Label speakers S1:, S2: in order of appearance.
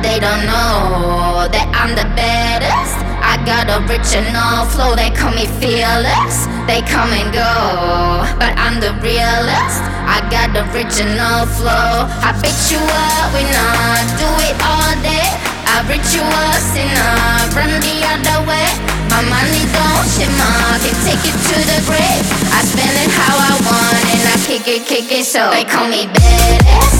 S1: they don't know that I'm the baddest. I got original flow, they call me fearless. They come and go, but I'm the realest. I got original flow. I beat you up, we not do it all day. I reach you up, sinner, run the other way. My money don't shimmer, can take it to the grave. I spend it how I want and I kick it, so they call me badass.